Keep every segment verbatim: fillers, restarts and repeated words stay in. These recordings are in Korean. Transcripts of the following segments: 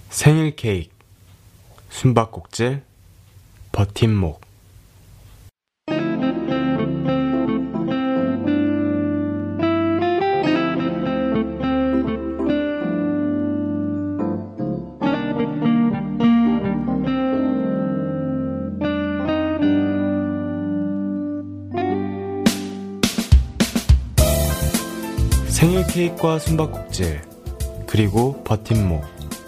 생일 케이크, 숨바꼭질, 버팀목. 생일 케이크와 숨바꼭질, 그리고 버팀목.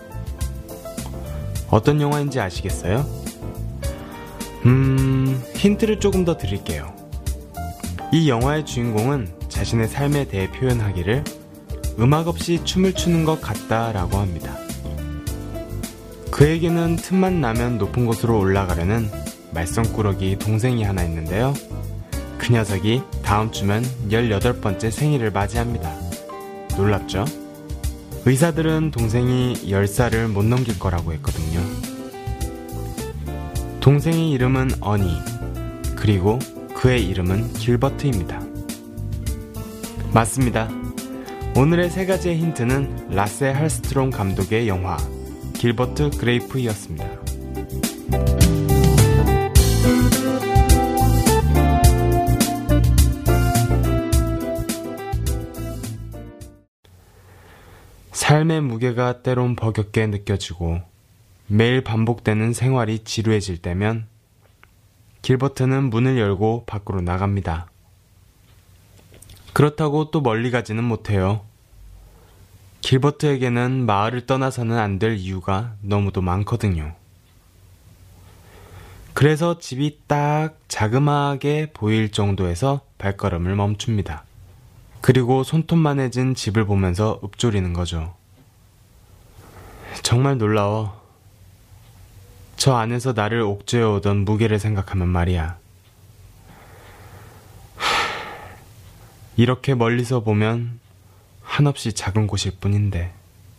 어떤 영화인지 아시겠어요? 음, 힌트를 조금 더 드릴게요. 이 영화의 주인공은 자신의 삶에 대해 표현하기를 음악 없이 춤을 추는 것 같다라고 합니다. 그에게는 틈만 나면 높은 곳으로 올라가려는 말썽꾸러기 동생이 하나 있는데요. 그 녀석이 다음 주면 열여덟 번째 생일을 맞이합니다. 놀랍죠? 의사들은 동생이 열 살을 못 넘길 거라고 했거든요. 동생의 이름은 어니, 그리고 그의 이름은 길버트입니다. 맞습니다. 오늘의 세 가지의 힌트는 라세 할스트롬 감독의 영화 길버트 그레이프였습니다. 삶의 무게가 때론 버겁게 느껴지고 매일 반복되는 생활이 지루해질 때면 길버트는 문을 열고 밖으로 나갑니다. 그렇다고 또 멀리 가지는 못해요. 길버트에게는 마을을 떠나서는 안 될 이유가 너무도 많거든요. 그래서 집이 딱 자그마하게 보일 정도에서 발걸음을 멈춥니다. 그리고 손톱만해진 집을 보면서 읊조리는 거죠. 정말 놀라워. 저 안에서 나를 옥죄어오던 무게를 생각하면 말이야. 이렇게 멀리서 보면 한없이 작은 곳일 뿐인데.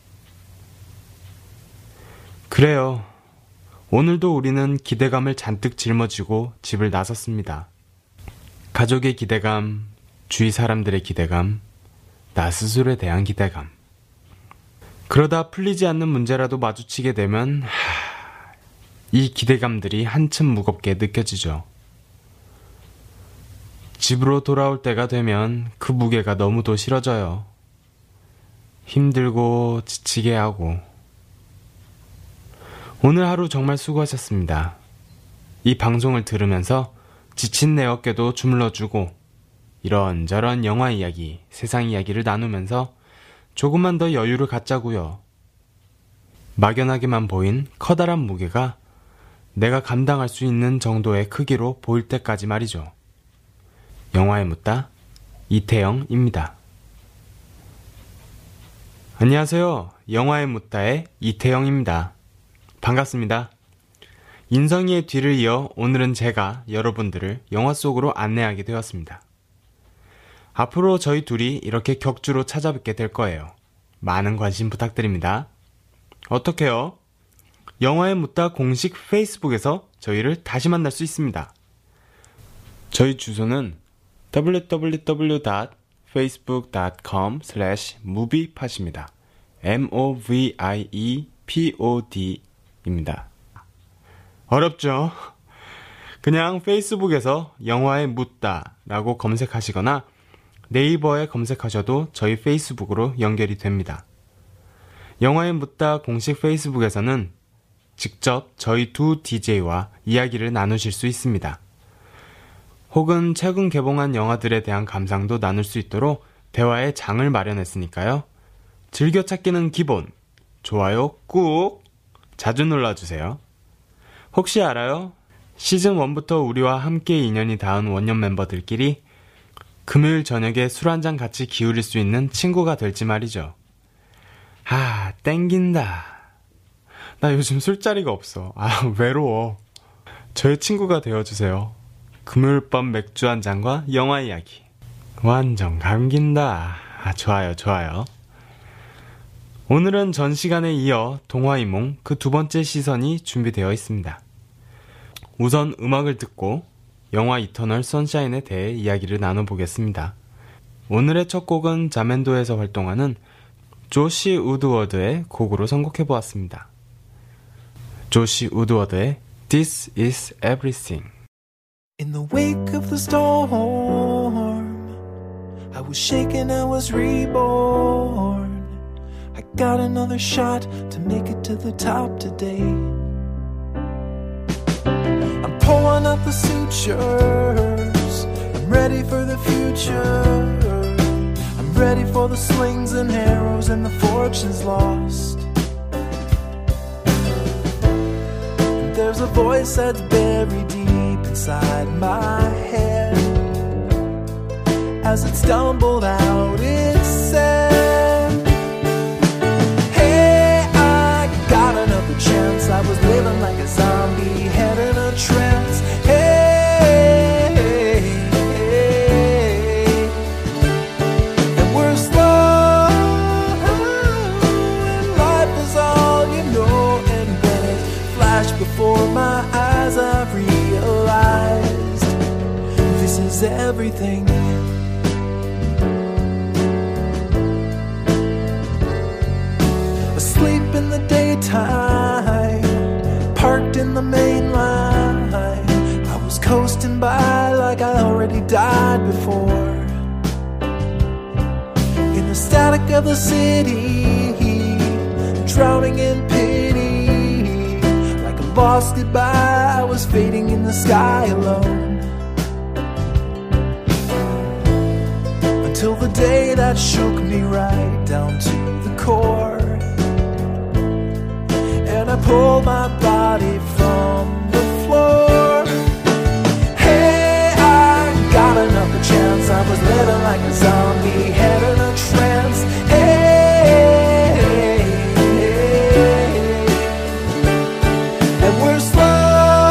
그래요. 오늘도 우리는 기대감을 잔뜩 짊어지고 집을 나섰습니다. 가족의 기대감, 주위 사람들의 기대감, 나 스스로에 대한 기대감. 그러다 풀리지 않는 문제라도 마주치게 되면 하, 이 기대감들이 한층 무겁게 느껴지죠. 집으로 돌아올 때가 되면 그 무게가 너무도 싫어져요. 힘들고 지치게 하고. 오늘 하루 정말 수고하셨습니다. 이 방송을 들으면서 지친 내 어깨도 주물러주고 이런저런 영화 이야기, 세상 이야기를 나누면서 조금만 더 여유를 갖자고요. 막연하게만 보인 커다란 무게가 내가 감당할 수 있는 정도의 크기로 보일 때까지 말이죠. 영화에 묻다 이태영입니다. 안녕하세요. 영화에 묻다의 이태영입니다. 반갑습니다. 인성이의 뒤를 이어 오늘은 제가 여러분들을 영화 속으로 안내하게 되었습니다. 앞으로 저희 둘이 이렇게 격주로 찾아뵙게 될 거예요. 많은 관심 부탁드립니다. 어떻게요? 영화에 묻다 공식 페이스북에서 저희를 다시 만날 수 있습니다. 저희 주소는 더블유 더블유 더블유 닷 페이스북 닷 컴 슬래시 무비팟입니다. 엠 오 브이 아이 이 피 오 디입니다. 어렵죠? 그냥 페이스북에서 영화에 묻다 라고 검색하시거나 네이버에 검색하셔도 저희 페이스북으로 연결이 됩니다. 영화에 묻다 공식 페이스북에서는 직접 저희 두 디제이와 이야기를 나누실 수 있습니다. 혹은 최근 개봉한 영화들에 대한 감상도 나눌 수 있도록 대화의 장을 마련했으니까요. 즐겨찾기는 기본, 좋아요 꾹 자주 눌러주세요. 혹시 알아요? 시즌일부터 우리와 함께 인연이 닿은 원년 멤버들끼리 금요일 저녁에 술 한잔 같이 기울일 수 있는 친구가 될지 말이죠. 아, 땡긴다. 나 요즘 술자리가 없어. 아, 외로워. 저의 친구가 되어주세요. 금요일 밤 맥주 한 잔과 영화 이야기. 완전 감긴다. 아, 좋아요, 좋아요. 오늘은 전 시간에 이어 동화이몽 그 두 번째 시선이 준비되어 있습니다. 우선 음악을 듣고 영화 이터널 선샤인에 대해 이야기를 나눠보겠습니다. 오늘의 첫 곡은 자맨도에서 활동하는 조시 우드워드의 곡으로 선곡해보았습니다. 조시 우드워드의 This is Everything. In the wake of the storm, I was shaken, I was reborn. I got another shot to make it to the top today. I'm pulling up the sutures, I'm ready for the future. I'm ready for the slings and arrows and the fortunes lost. And there's a voice that's buried deep inside my head. As it stumbled out, it said, hey, I got another chance. I was living like a zombie, head in a trance. Hey, hey, hey. And we're slow, and life is all you know. And when it flashed before my eyes, I realized this is everything. Asleep in the daytime, parked in the main line. I was coasting by like I already died before. In the static of the city, drowning in pity. Like a lost goodbye, I was fading in the sky alone. Until the day that shook me right down to the core. And I pulled my body from the floor. Hey, I got another chance. I was living like a zombie, head in a trance. Hey, hey, hey. And we're slow,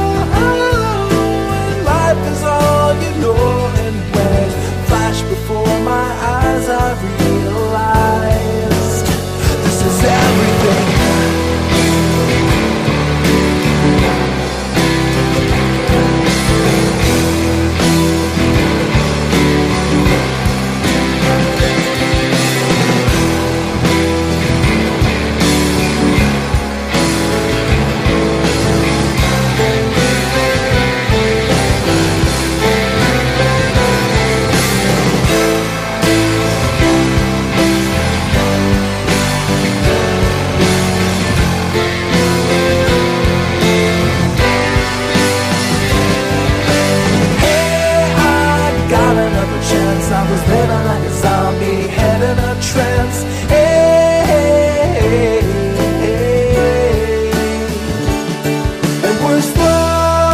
and life is all you know. And when it flashed before my eyes, I realized this is everything. I was living like a zombie, head in a trance. Hey, hey, hey, hey. And we're slow,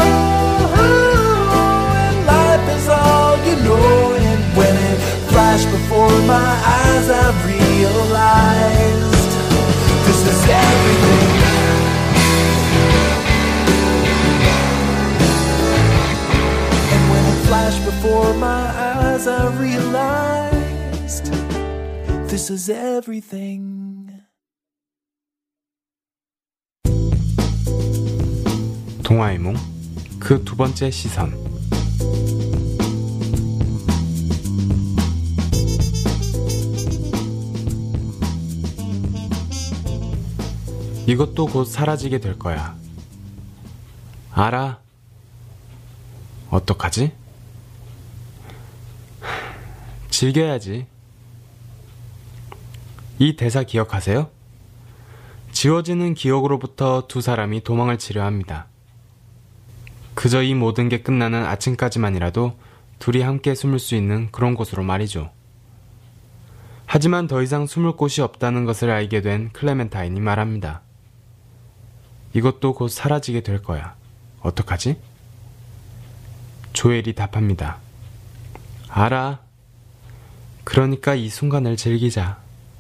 and life is all you know. And when it flashed before my eyes, I realized this is everything. And when it flashed before my eyes, I realized this is everything. 동화의 몽, 그 두 번째 시선. 이것도 곧 사라지게 될 거야. 알아. 어떡하지? 즐겨야지. 이 대사 기억하세요? 지워지는 기억으로부터 두 사람이 도망을 치려 합니다. 그저 이 모든 게 끝나는 아침까지만이라도 둘이 함께 숨을 수 있는 그런 곳으로 말이죠. 하지만 더 이상 숨을 곳이 없다는 것을 알게 된 클레멘타인이 말합니다. 이것도 곧 사라지게 될 거야. 어떡하지? 조엘이 답합니다. 알아. 그러니까 이 순간을 즐기자.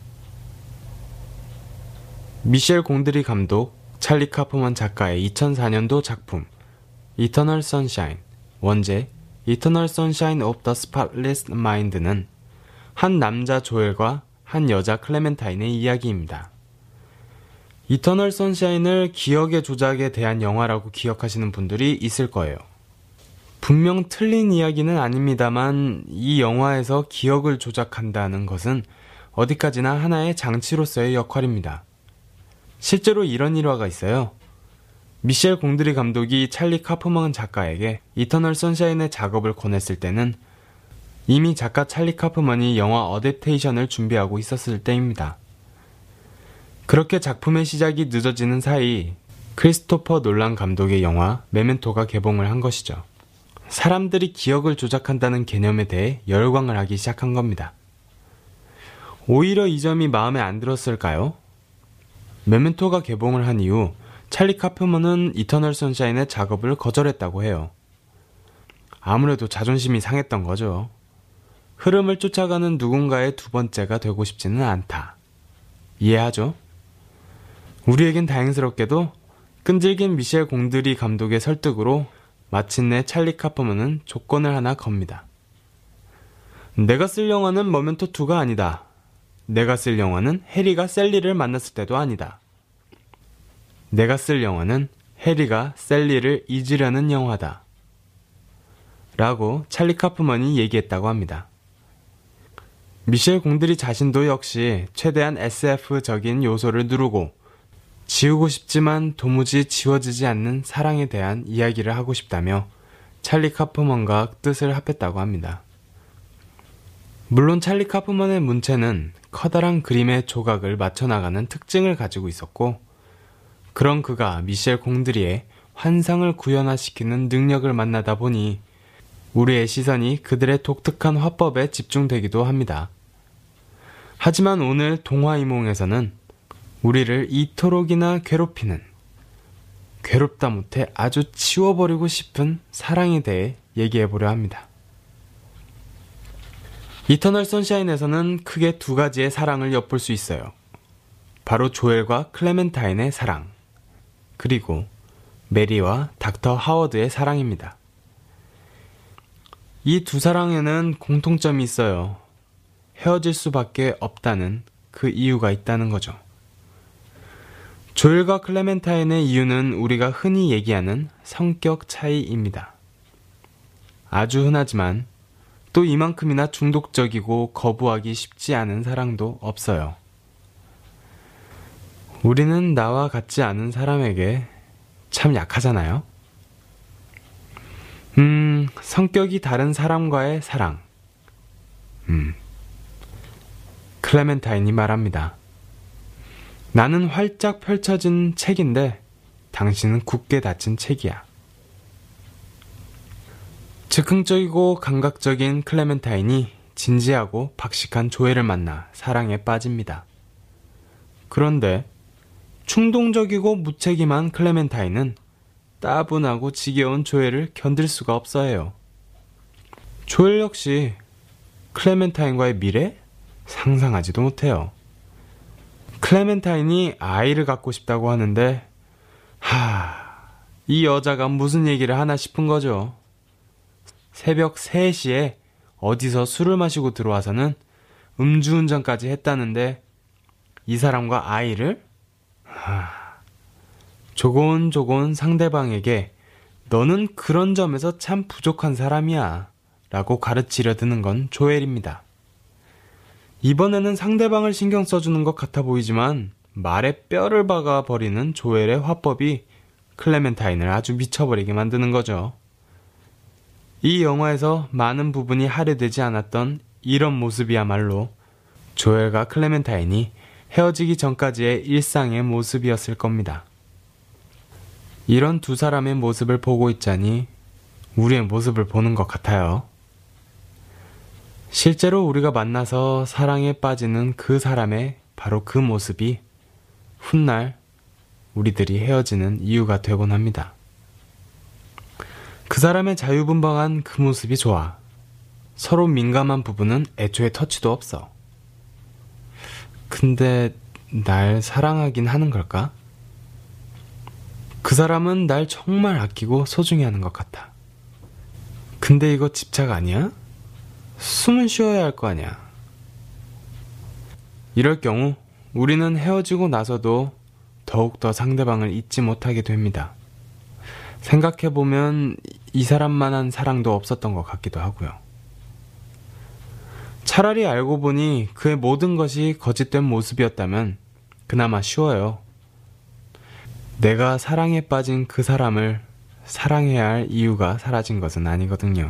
미셸 공드리 감독, 찰리 카프먼 작가의 이천사 년도 작품 이터널 선샤인, 원제 이터널 선샤인 오브 더 스팟리스 마인드는 한 남자 조엘과 한 여자 클레멘타인의 이야기입니다. 이터널 선샤인을 기억의 조작에 대한 영화라고 기억하시는 분들이 있을 거예요. 분명 틀린 이야기는 아닙니다만 이 영화에서 기억을 조작한다는 것은 어디까지나 하나의 장치로서의 역할입니다. 실제로 이런 일화가 있어요. 미셸 공드리 감독이 찰리 카프먼 작가에게 이터널 선샤인의 작업을 권했을 때는 이미 작가 찰리 카프먼이 영화 어댑테이션을 준비하고 있었을 때입니다. 그렇게 작품의 시작이 늦어지는 사이 크리스토퍼 놀란 감독의 영화 메멘토가 개봉을 한 것이죠. 사람들이 기억을 조작한다는 개념에 대해 열광을 하기 시작한 겁니다. 오히려 이 점이 마음에 안 들었을까요? 메멘토가 개봉을 한 이후 찰리 카프먼은 이터널 선샤인의 작업을 거절했다고 해요. 아무래도 자존심이 상했던 거죠. 흐름을 쫓아가는 누군가의 두 번째가 되고 싶지는 않다. 이해하죠? 우리에겐 다행스럽게도 끈질긴 미셸 공드리 감독의 설득으로 마침내 찰리 카프먼은 조건을 하나 겁니다. 내가 쓸 영화는 모멘토이가 아니다. 내가 쓸 영화는 해리가 셀리를 만났을 때도 아니다. 내가 쓸 영화는 해리가 셀리를 잊으려는 영화다. 라고 찰리 카프먼이 얘기했다고 합니다. 미셸 공드리 자신도 역시 최대한 에스에프적인 요소를 누르고 지우고 싶지만 도무지 지워지지 않는 사랑에 대한 이야기를 하고 싶다며 찰리 카프먼과 뜻을 합했다고 합니다. 물론 찰리 카프먼의 문체는 커다란 그림의 조각을 맞춰나가는 특징을 가지고 있었고, 그런 그가 미셸 공드리의 환상을 구현화시키는 능력을 만나다 보니 우리의 시선이 그들의 독특한 화법에 집중되기도 합니다. 하지만 오늘 동화이몽에서는 우리를 이토록이나 괴롭히는, 괴롭다 못해 아주 치워버리고 싶은 사랑에 대해 얘기해보려 합니다. 이터널 선샤인에서는 크게 두 가지의 사랑을 엿볼 수 있어요. 바로 조엘과 클레멘타인의 사랑, 그리고 메리와 닥터 하워드의 사랑입니다. 이 두 사랑에는 공통점이 있어요. 헤어질 수밖에 없다는 그 이유가 있다는 거죠. 조엘과 클레멘타인의 이유는 우리가 흔히 얘기하는 성격 차이입니다. 아주 흔하지만 또 이만큼이나 중독적이고 거부하기 쉽지 않은 사랑도 없어요. 우리는 나와 같지 않은 사람에게 참 약하잖아요. 음, 성격이 다른 사람과의 사랑. 음, 클레멘타인이 말합니다. 나는 활짝 펼쳐진 책인데 당신은 굳게 닫힌 책이야. 즉흥적이고 감각적인 클레멘타인이 진지하고 박식한 조엘을 만나 사랑에 빠집니다. 그런데 충동적이고 무책임한 클레멘타인은 따분하고 지겨운 조엘을 견딜 수가 없어 해요. 조엘 역시 클레멘타인과의 미래? 상상하지도 못해요. 클레멘타인이 아이를 갖고 싶다고 하는데, 하, 이 여자가 무슨 얘기를 하나 싶은 거죠. 새벽 세 시에 어디서 술을 마시고 들어와서는 음주운전까지 했다는데 이 사람과 아이를? 하... 조곤조곤 상대방에게 너는 그런 점에서 참 부족한 사람이야 라고 가르치려 드는 건 조엘입니다. 이번에는 상대방을 신경 써주는 것 같아 보이지만 말에 뼈를 박아버리는 조엘의 화법이 클레멘타인을 아주 미쳐버리게 만드는 거죠. 이 영화에서 많은 부분이 할애되지 않았던 이런 모습이야말로 조엘과 클레멘타인이 헤어지기 전까지의 일상의 모습이었을 겁니다. 이런 두 사람의 모습을 보고 있자니 우리의 모습을 보는 것 같아요. 실제로 우리가 만나서 사랑에 빠지는 그 사람의 바로 그 모습이 훗날 우리들이 헤어지는 이유가 되곤 합니다. 그 사람의 자유분방한 그 모습이 좋아. 서로 민감한 부분은 애초에 터치도 없어. 근데 날 사랑하긴 하는 걸까? 그 사람은 날 정말 아끼고 소중히 하는 것 같아. 근데 이거 집착 아니야? 숨은 쉬어야 할 거 아니야. 이럴 경우 우리는 헤어지고 나서도 더욱더 상대방을 잊지 못하게 됩니다. 생각해보면 이 사람만한 사랑도 없었던 것 같기도 하고요. 차라리 알고 보니 그의 모든 것이 거짓된 모습이었다면 그나마 쉬워요. 내가 사랑에 빠진 그 사람을 사랑해야 할 이유가 사라진 것은 아니거든요.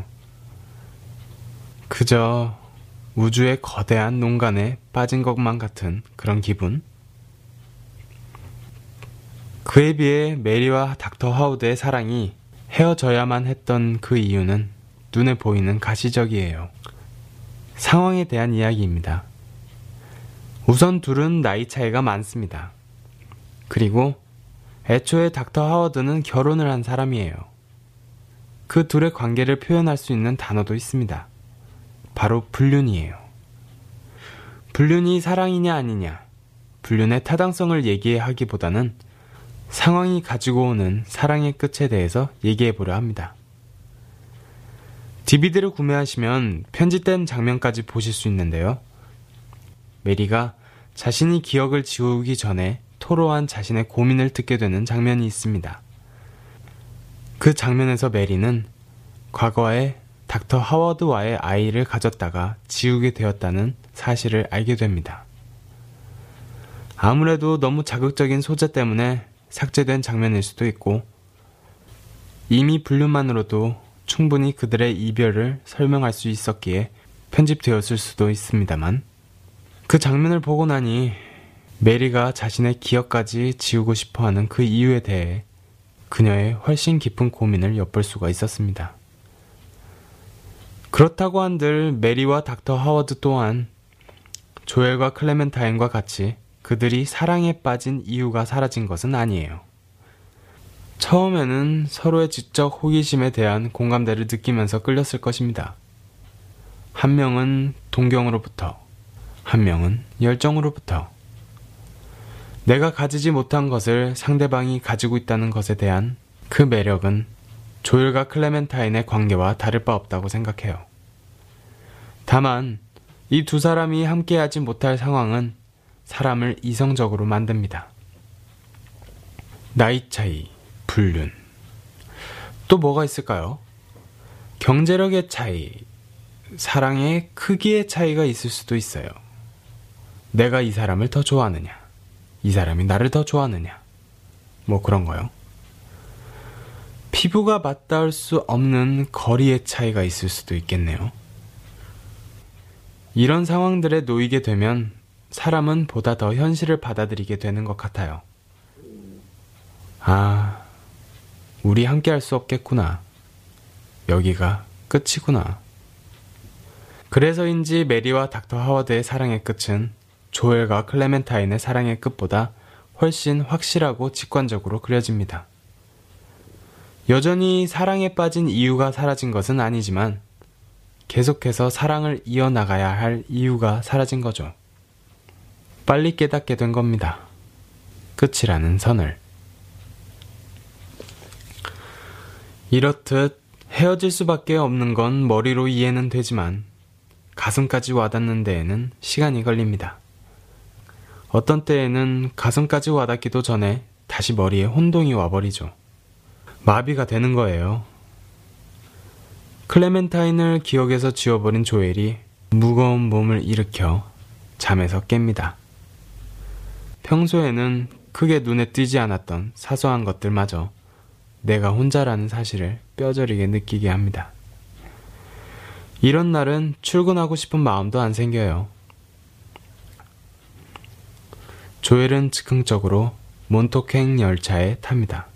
그저 우주의 거대한 농간에 빠진 것만 같은 그런 기분? 그에 비해 메리와 닥터 하워드의 사랑이 헤어져야만 했던 그 이유는 눈에 보이는 가시적이에요. 상황에 대한 이야기입니다. 우선 둘은 나이 차이가 많습니다. 그리고 애초에 닥터 하워드는 결혼을 한 사람이에요. 그 둘의 관계를 표현할 수 있는 단어도 있습니다. 바로 불륜이에요. 불륜이 사랑이냐 아니냐, 불륜의 타당성을 얘기하기보다는 상황이 가지고 오는 사랑의 끝에 대해서 얘기해보려 합니다. 디비디를 구매하시면 편집된 장면까지 보실 수 있는데요. 메리가 자신이 기억을 지우기 전에 토로한 자신의 고민을 듣게 되는 장면이 있습니다. 그 장면에서 메리는 과거에 닥터 하워드와의 아이를 가졌다가 지우게 되었다는 사실을 알게 됩니다. 아무래도 너무 자극적인 소재 때문에 삭제된 장면일 수도 있고, 이미 불륜만으로도 충분히 그들의 이별을 설명할 수 있었기에 편집되었을 수도 있습니다만, 그 장면을 보고 나니 메리가 자신의 기억까지 지우고 싶어하는 그 이유에 대해 그녀의 훨씬 깊은 고민을 엿볼 수가 있었습니다. 그렇다고 한들 메리와 닥터 하워드 또한 조엘과 클레멘타인과 같이 그들이 사랑에 빠진 이유가 사라진 것은 아니에요. 처음에는 서로의 지적 호기심에 대한 공감대를 느끼면서 끌렸을 것입니다. 한 명은 동경으로부터, 한 명은 열정으로부터. 내가 가지지 못한 것을 상대방이 가지고 있다는 것에 대한 그 매력은 조엘과 클레멘타인의 관계와 다를 바 없다고 생각해요. 다만 이 두 사람이 함께하지 못할 상황은 사람을 이성적으로 만듭니다. 나이 차이, 불륜. 또 뭐가 있을까요? 경제력의 차이, 사랑의 크기의 차이가 있을 수도 있어요. 내가 이 사람을 더 좋아하느냐, 이 사람이 나를 더 좋아하느냐, 뭐 그런 거요. 피부가 맞닿을 수 없는 거리의 차이가 있을 수도 있겠네요. 이런 상황들에 놓이게 되면 사람은 보다 더 현실을 받아들이게 되는 것 같아요. 아, 우리 함께 할 수 없겠구나. 여기가 끝이구나. 그래서인지 메리와 닥터 하워드의 사랑의 끝은 조엘과 클레멘타인의 사랑의 끝보다 훨씬 확실하고 직관적으로 그려집니다. 여전히 사랑에 빠진 이유가 사라진 것은 아니지만 계속해서 사랑을 이어나가야 할 이유가 사라진 거죠. 빨리 깨닫게 된 겁니다. 끝이라는 선을. 이렇듯 헤어질 수밖에 없는 건 머리로 이해는 되지만 가슴까지 와닿는 데에는 시간이 걸립니다. 어떤 때에는 가슴까지 와닿기도 전에 다시 머리에 혼동이 와버리죠. 마비가 되는 거예요. 클레멘타인을 기억에서 지워버린 조엘이 무거운 몸을 일으켜 잠에서 깹니다. 평소에는 크게 눈에 띄지 않았던 사소한 것들마저 내가 혼자라는 사실을 뼈저리게 느끼게 합니다. 이런 날은 출근하고 싶은 마음도 안 생겨요. 조엘은 즉흥적으로 몬토행 열차에 탑니다.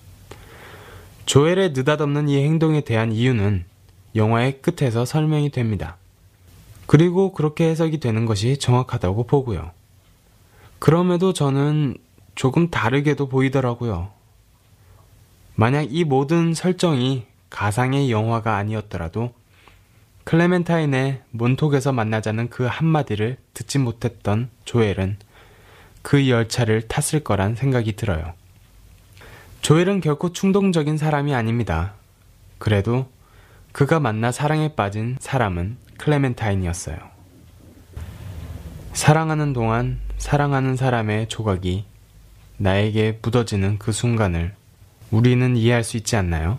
조엘의 느닷없는 이 행동에 대한 이유는 영화의 끝에서 설명이 됩니다. 그리고 그렇게 해석이 되는 것이 정확하다고 보고요. 그럼에도 저는 조금 다르게도 보이더라고요. 만약 이 모든 설정이 가상의 영화가 아니었더라도 클레멘타인의 몬톡에서 만나자는 그 한마디를 듣지 못했던 조엘은 그 열차를 탔을 거란 생각이 들어요. 조엘은 결코 충동적인 사람이 아닙니다. 그래도 그가 만나 사랑에 빠진 사람은 클레멘타인이었어요. 사랑하는 동안 사랑하는 사람의 조각이 나에게 묻어지는 그 순간을 우리는 이해할 수 있지 않나요?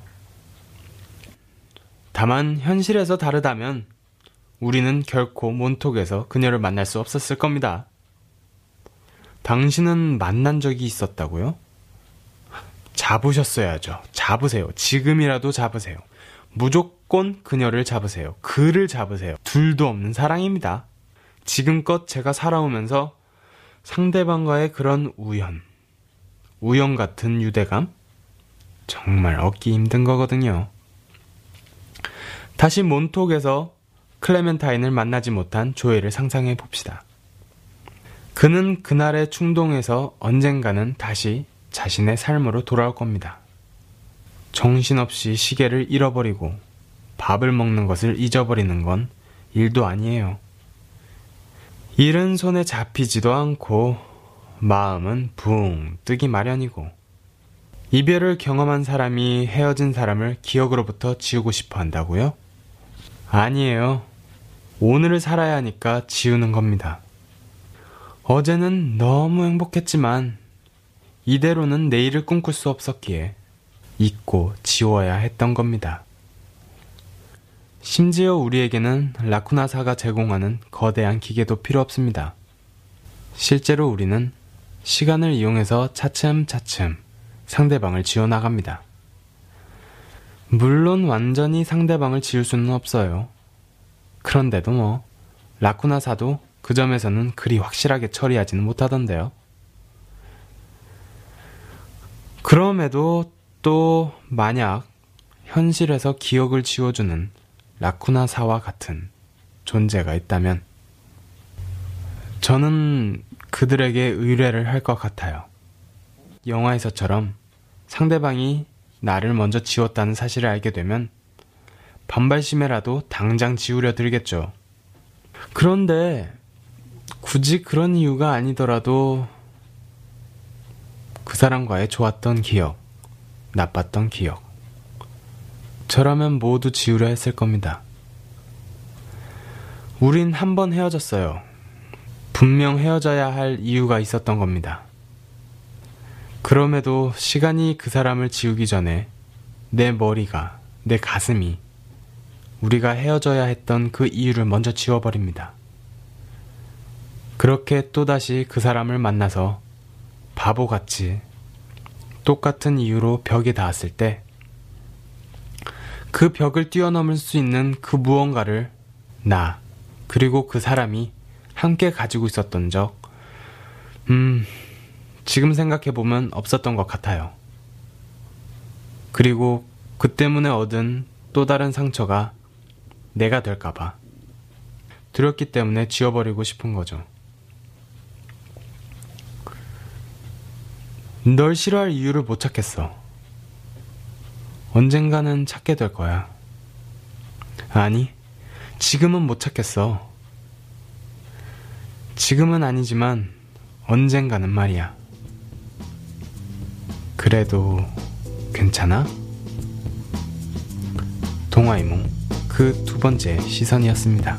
다만 현실에서 다르다면 우리는 결코 몬톡에서 그녀를 만날 수 없었을 겁니다. 당신은 만난 적이 있었다고요? 잡으셨어야죠. 잡으세요. 지금이라도 잡으세요. 무조건 그녀를 잡으세요. 그를 잡으세요. 둘도 없는 사랑입니다. 지금껏 제가 살아오면서 상대방과의 그런 우연, 우연 같은 유대감? 정말 얻기 힘든 거거든요. 다시 몬톡에서 클레멘타인을 만나지 못한 조엘을 상상해 봅시다. 그는 그날의 충동에서 언젠가는 다시 자신의 삶으로 돌아올 겁니다. 정신없이 시계를 잃어버리고 밥을 먹는 것을 잊어버리는 건 일도 아니에요. 일은 손에 잡히지도 않고 마음은 붕 뜨기 마련이고, 이별을 경험한 사람이 헤어진 사람을 기억으로부터 지우고 싶어 한다고요? 아니에요. 오늘을 살아야 하니까 지우는 겁니다. 어제는 너무 행복했지만 이대로는 내일을 꿈꿀 수 없었기에 잊고 지워야 했던 겁니다. 심지어 우리에게는 라쿠나사가 제공하는 거대한 기계도 필요 없습니다. 실제로 우리는 시간을 이용해서 차츰차츰 상대방을 지워나갑니다. 물론 완전히 상대방을 지울 수는 없어요. 그런데도 뭐 라쿠나사도 그 점에서는 그리 확실하게 처리하지는 못하던데요. 그럼에도 또 만약 현실에서 기억을 지워주는 라쿠나사와 같은 존재가 있다면 저는 그들에게 의뢰를 할 것 같아요. 영화에서처럼 상대방이 나를 먼저 지웠다는 사실을 알게 되면 반발심에라도 당장 지우려 들겠죠. 그런데 굳이 그런 이유가 아니더라도 그 사람과의 좋았던 기억, 나빴던 기억, 저라면 모두 지우려 했을 겁니다. 우린 한 번 헤어졌어요. 분명 헤어져야 할 이유가 있었던 겁니다. 그럼에도 시간이 그 사람을 지우기 전에 내 머리가, 내 가슴이 우리가 헤어져야 했던 그 이유를 먼저 지워버립니다. 그렇게 또다시 그 사람을 만나서 바보같이 똑같은 이유로 벽에 닿았을 때 그 벽을 뛰어넘을 수 있는 그 무언가를 나, 그리고 그 사람이 함께 가지고 있었던 적, 음, 지금 생각해보면 없었던 것 같아요. 그리고 그 때문에 얻은 또 다른 상처가 내가 될까봐 두렵기 때문에 지워버리고 싶은 거죠. 널 싫어할 이유를 못 찾겠어. 언젠가는 찾게 될 거야. 아니, 지금은 못 찾겠어. 지금은 아니지만 언젠가는 말이야. 그래도 괜찮아? 동화이몽 그 두 번째 시선이었습니다.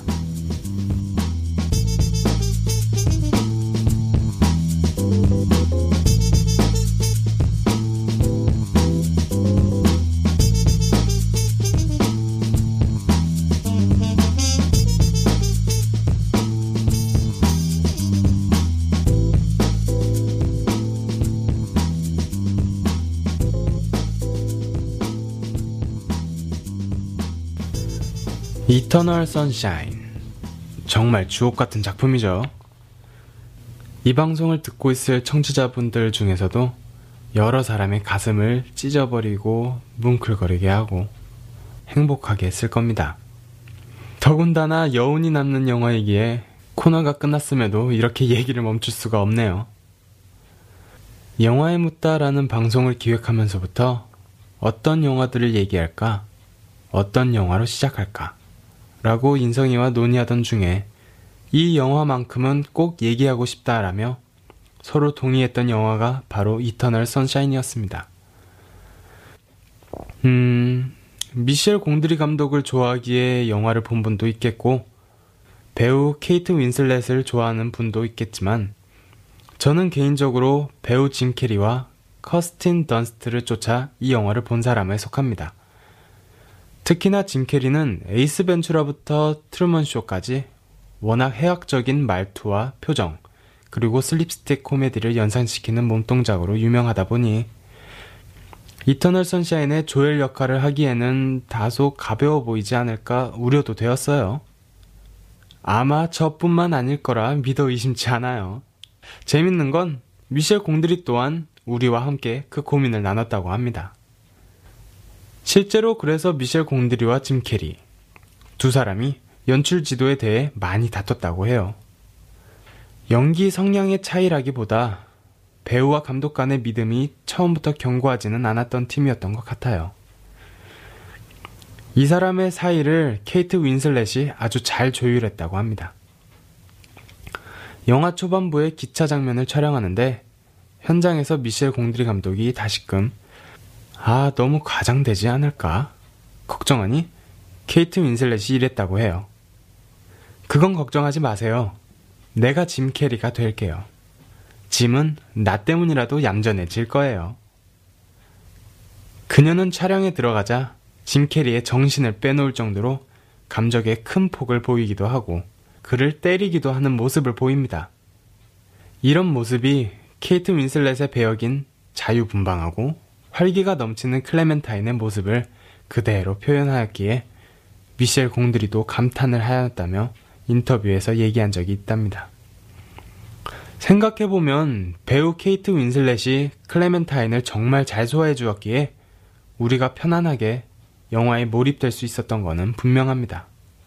이터널 선샤인, 정말 주옥같은 작품이죠. 이 방송을 듣고 있을 청취자분들 중에서도 여러 사람의 가슴을 찢어버리고 뭉클거리게 하고 행복하게 했을 겁니다. 더군다나 여운이 남는 영화이기에 코너가 끝났음에도 이렇게 얘기를 멈출 수가 없네요. 영화에 묻다라는 방송을 기획하면서부터 어떤 영화들을 얘기할까? 어떤 영화로 시작할까? 라고 인성이와 논의하던 중에 이 영화만큼은 꼭 얘기하고 싶다라며 서로 동의했던 영화가 바로 이터널 선샤인이었습니다. 음... 미셸 공드리 감독을 좋아하기에 영화를 본 분도 있겠고 배우 케이트 윈슬렛을 좋아하는 분도 있겠지만 저는 개인적으로 배우 짐 캐리와 커스틴 던스트를 쫓아 이 영화를 본 사람에 속합니다. 특히나 짐 캐리는 에이스 벤츄라부터 트루먼 쇼까지 워낙 해학적인 말투와 표정, 그리고 슬립스틱 코미디를 연상시키는 몸동작으로 유명하다 보니 이터널 선샤인의 조엘 역할을 하기에는 다소 가벼워 보이지 않을까 우려도 되었어요. 아마 저뿐만 아닐 거라 믿어 의심치 않아요. 재밌는 건 미셸 공드리 또한 우리와 함께 그 고민을 나눴다고 합니다. 실제로 그래서 미셸 공드리와 짐 캐리 두 사람이 연출 지도에 대해 많이 다퉜다고 해요. 연기 성량의 차이라기보다 배우와 감독 간의 믿음이 처음부터 견고하지는 않았던 팀이었던 것 같아요. 이 사람의 사이를 케이트 윈슬렛이 아주 잘 조율했다고 합니다. 영화 초반부의 기차 장면을 촬영하는데 현장에서 미셸 공드리 감독이 다시금 아 너무 과장되지 않을까 걱정하니 케이트 윈슬렛이 이랬다고 해요. 그건 걱정하지 마세요. 내가 짐 캐리가 될게요. 짐은 나 때문이라도 얌전해질 거예요. 그녀는 촬영에 들어가자 짐 캐리의 정신을 빼놓을 정도로 감정의 큰 폭을 보이기도 하고 그를 때리기도 하는 모습을 보입니다. 이런 모습이 케이트 윈슬렛의 배역인 자유분방하고 활기가 넘치는 클레멘타인의 모습을 그대로 표현하였기에 미셸 공드리도 감탄을 하였다며 인터뷰에서 얘기한 적이 있답니다. 생각해보면 배우 케이트 윈슬렛이 클레멘타인을 정말 잘 소화해 주었기에 우리가 편안하게 영화에 몰입될 수 있었던 것은 분명합니다.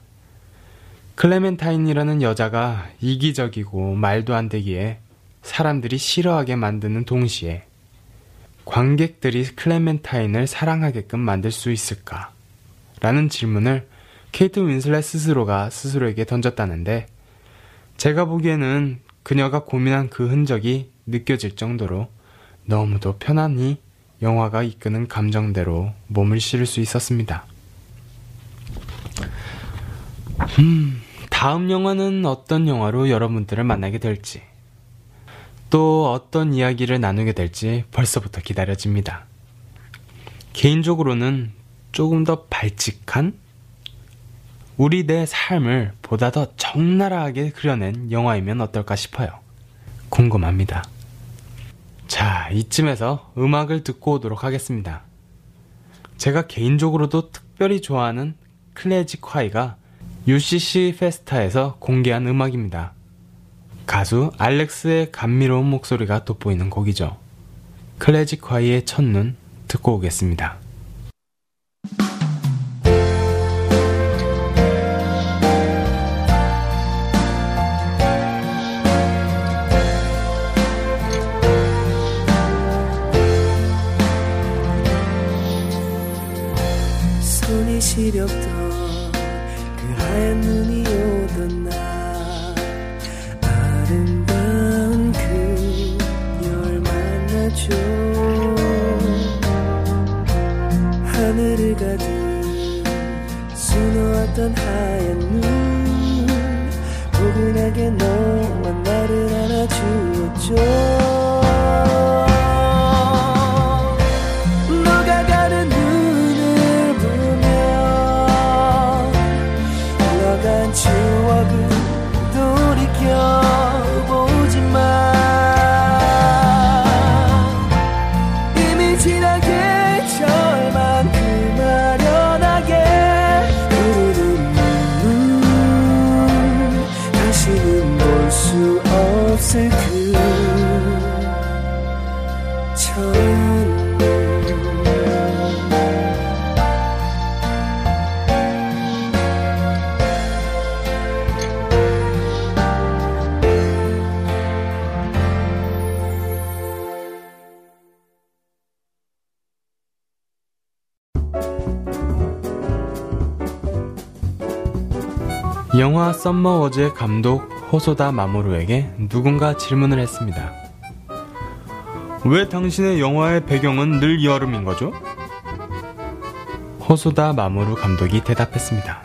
클레멘타인이라는 여자가 이기적이고 말도 안 되기에 사람들이 싫어하게 만드는 동시에 관객들이 클레멘타인을 사랑하게끔 만들 수 있을까? 라는 질문을 케이트 윈슬렛 스스로가 스스로에게 던졌다는데 제가 보기에는 그녀가 고민한 그 흔적이 느껴질 정도로 너무도 편안히 영화가 이끄는 감정대로 몸을 실을 수 있었습니다. 음, 다음 영화는 어떤 영화로 여러분들을 만나게 될지 또 어떤 이야기를 나누게 될지 벌써부터 기다려집니다. 개인적으로는 조금 더 발칙한 우리 내 삶을 보다 더 적나라하게 그려낸 영화이면 어떨까 싶어요. 궁금합니다. 자, 이쯤에서 음악을 듣고 오도록 하겠습니다. 제가 개인적으로도 특별히 좋아하는 클래식 화이가 유씨씨 페스타에서 공개한 음악입니다. 가수 알렉스의 감미로운 목소리가 돋보이는 곡이죠. 클래식 화이의 첫눈 듣고 오겠습니다. 손이 시렵던 그 하얀 눈이 오던 날 아름다운 그녀를 만나죠. 하늘을 가득 수놓았던 하얀 눈 포근하게 너와 나를 안아주었죠. 추억을 돌이켜보지만 이미 지난 계절만 그 아련하게 흐르는 눈물 다시는 볼 수 없을 그 첫눈. 영화 썸머워즈의 감독 호소다 마모루에게 누군가 질문을 했습니다. 왜 당신의 영화의 배경은 늘 여름인 거죠? 호소다 마모루 감독이 대답했습니다.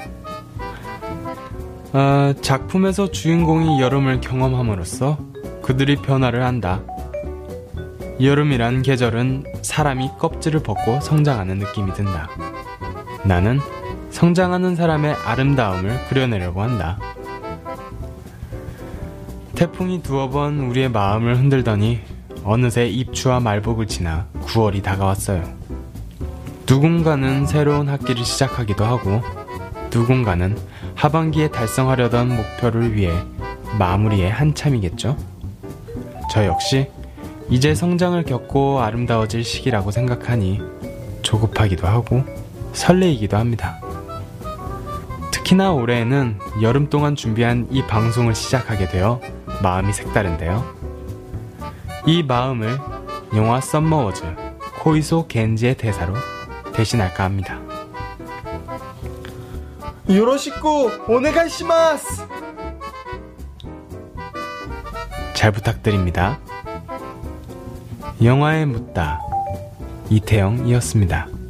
아, 작품에서 주인공이 여름을 경험함으로써 그들이 변화를 한다. 여름이란 계절은 사람이 껍질을 벗고 성장하는 느낌이 든다. 나는 성장하는 사람의 아름다움을 그려내려고 한다. 태풍이 두어 번 우리의 마음을 흔들더니 어느새 입추와 말복을 지나 구월이 다가왔어요. 누군가는 새로운 학기를 시작하기도 하고 누군가는 하반기에 달성하려던 목표를 위해 마무리에 한참이겠죠. 저 역시 이제 성장을 겪고 아름다워질 시기라고 생각하니 조급하기도 하고 설레이기도 합니다. 특히나 올해에는 여름 동안 준비한 이 방송을 시작하게 되어 마음이 색다른데요. 이 마음을 영화 썸머워즈 코이소 겐지의 대사로 대신할까 합니다. 요로시쿠 오네가이시마스. 잘 부탁드립니다. 영화에 묻다 이태영이었습니다.